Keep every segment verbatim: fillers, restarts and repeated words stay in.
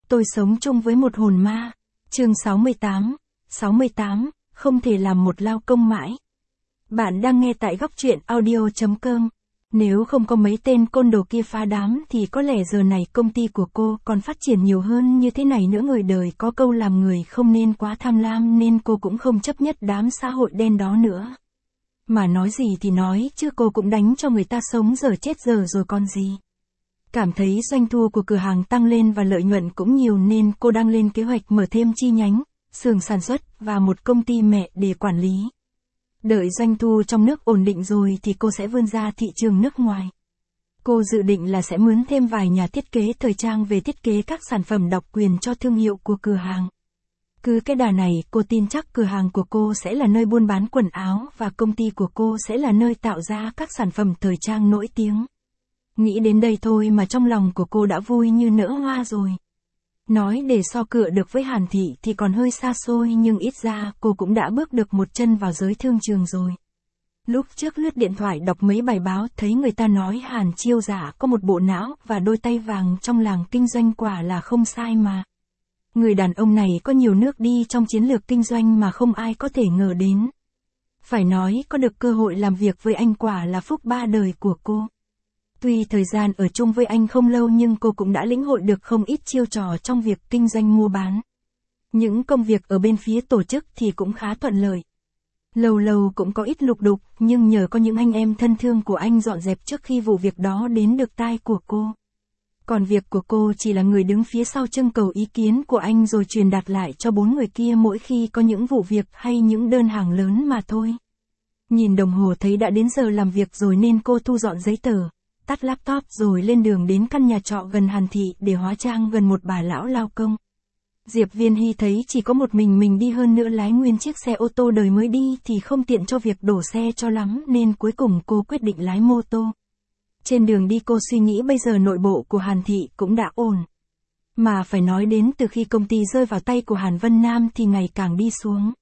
Tôi sống chung với một hồn ma. Chương sáu mươi tám. sáu mươi tám, không thể làm một lao công mãi. Bạn đang nghe tại góc truyện audio chấm com. Nếu không có mấy tên côn đồ kia phá đám thì có lẽ giờ này công ty của cô còn phát triển nhiều hơn như thế này nữa. Người đời có câu làm người không nên quá tham lam, nên cô cũng không chấp nhất đám xã hội đen đó nữa. Mà nói gì thì nói chứ cô cũng đánh cho người ta sống giờ chết giờ rồi còn gì. Cảm thấy doanh thu của cửa hàng tăng lên và lợi nhuận cũng nhiều nên cô đang lên kế hoạch mở thêm chi nhánh, xưởng sản xuất và một công ty mẹ để quản lý. Đợi doanh thu trong nước ổn định rồi thì cô sẽ vươn ra thị trường nước ngoài. Cô dự định là sẽ mướn thêm vài nhà thiết kế thời trang về thiết kế các sản phẩm độc quyền cho thương hiệu của cửa hàng. Cứ cái đà này cô tin chắc cửa hàng của cô sẽ là nơi buôn bán quần áo và công ty của cô sẽ là nơi tạo ra các sản phẩm thời trang nổi tiếng. Nghĩ đến đây thôi mà trong lòng của cô đã vui như nở hoa rồi. Nói để so cựa được với Hàn Thị thì còn hơi xa xôi, nhưng ít ra cô cũng đã bước được một chân vào giới thương trường rồi. Lúc trước lướt điện thoại đọc mấy bài báo thấy người ta nói Hàn Chiêu Giả có một bộ não và đôi tay vàng trong làng kinh doanh, quả là không sai mà. Người đàn ông này có nhiều nước đi trong chiến lược kinh doanh mà không ai có thể ngờ đến. Phải nói có được cơ hội làm việc với anh quả là phúc ba đời của cô. Tuy thời gian ở chung với anh không lâu nhưng cô cũng đã lĩnh hội được không ít chiêu trò trong việc kinh doanh mua bán. Những công việc ở bên phía tổ chức thì cũng khá thuận lợi. Lâu lâu cũng có ít lục đục, nhưng nhờ có những anh em thân thương của anh dọn dẹp trước khi vụ việc đó đến được tai của cô. Còn việc của cô chỉ là người đứng phía sau trưng cầu ý kiến của anh rồi truyền đạt lại cho bốn người kia mỗi khi có những vụ việc hay những đơn hàng lớn mà thôi. Nhìn đồng hồ thấy đã đến giờ làm việc rồi nên cô thu dọn giấy tờ, tắt laptop rồi lên đường đến căn nhà trọ gần Hàn Thị để hóa trang gần một bà lão lao công. Diệp Viên Hy thấy chỉ có một mình mình đi, hơn nữa lái nguyên chiếc xe ô tô đời mới đi thì không tiện cho việc đổ xe cho lắm, nên cuối cùng cô quyết định lái mô tô. Trên đường đi cô suy nghĩ bây giờ nội bộ của Hàn Thị cũng đã ổn. Mà phải nói đến từ khi công ty rơi vào tay của Hàn Vân Nam thì ngày càng đi xuống.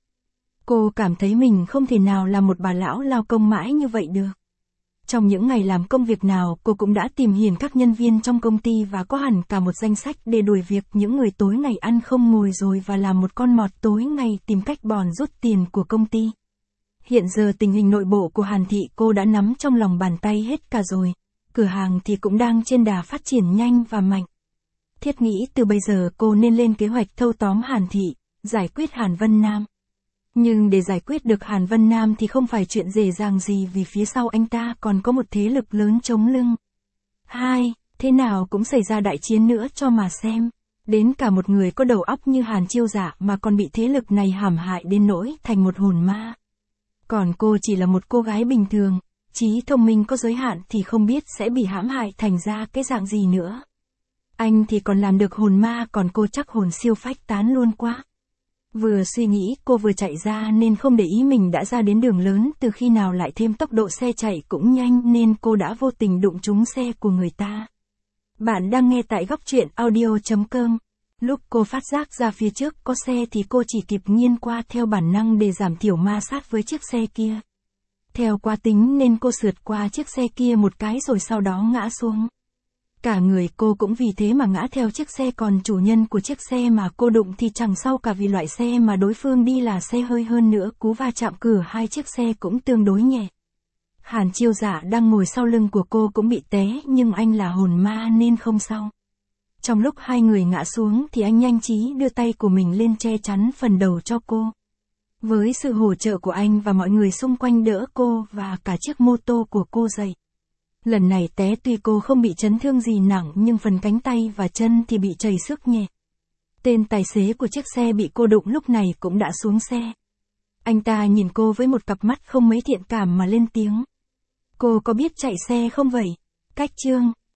Cô cảm thấy mình không thể nào là một bà lão lao công mãi như vậy được. Trong những ngày làm công việc nào cô cũng đã tìm hiền các nhân viên trong công ty và có hẳn cả một danh sách để đuổi việc những người tối ngày ăn không ngồi rồi và làm một con mọt tối ngày tìm cách bòn rút tiền của công ty. Hiện giờ tình hình nội bộ của Hàn Thị cô đã nắm trong lòng bàn tay hết cả rồi. Cửa hàng thì cũng đang trên đà phát triển nhanh và mạnh. Thiết nghĩ từ bây giờ cô nên lên kế hoạch thâu tóm Hàn Thị, giải quyết Hàn Vân Nam. Nhưng để giải quyết được Hàn Vân Nam thì không phải chuyện dễ dàng gì, vì phía sau anh ta còn có một thế lực lớn chống lưng. Hai, thế nào cũng xảy ra đại chiến nữa cho mà xem. Đến cả một người có đầu óc như Hàn Chiêu Giả mà còn bị thế lực này hãm hại đến nỗi thành một hồn ma. Còn cô chỉ là một cô gái bình thường, trí thông minh có giới hạn thì không biết sẽ bị hãm hại thành ra cái dạng gì nữa. Anh thì còn làm được hồn ma, còn cô chắc hồn siêu phách tán luôn quá. Vừa suy nghĩ cô vừa chạy ra nên không để ý mình đã ra đến đường lớn, từ khi nào lại thêm tốc độ xe chạy cũng nhanh nên cô đã vô tình đụng trúng xe của người ta. Bạn đang nghe tại góc truyện audio chấm com. Lúc cô phát giác ra phía trước có xe thì cô chỉ kịp nghiêng qua theo bản năng để giảm thiểu ma sát với chiếc xe kia. Theo quá tính nên cô sượt qua chiếc xe kia một cái rồi sau đó ngã xuống. Cả người cô cũng vì thế mà ngã theo chiếc xe, còn chủ nhân của chiếc xe mà cô đụng thì chẳng sao cả, vì loại xe mà đối phương đi là xe hơi, hơn nữa cú va chạm cửa hai chiếc xe cũng tương đối nhẹ. Hàn Chiêu Giả đang ngồi sau lưng của cô cũng bị té nhưng anh là hồn ma nên không sao. Trong lúc hai người ngã xuống thì anh nhanh trí đưa tay của mình lên che chắn phần đầu cho cô. Với sự hỗ trợ của anh và mọi người xung quanh đỡ cô và cả chiếc mô tô của cô dậy. Lần này té tuy cô không bị chấn thương gì nặng nhưng phần cánh tay và chân thì bị chảy xước nhẹ. Tên tài xế của chiếc xe bị cô đụng lúc này cũng đã xuống xe. Anh ta nhìn cô với một cặp mắt không mấy thiện cảm mà lên tiếng. Cô có biết chạy xe không vậy? Cách Trương,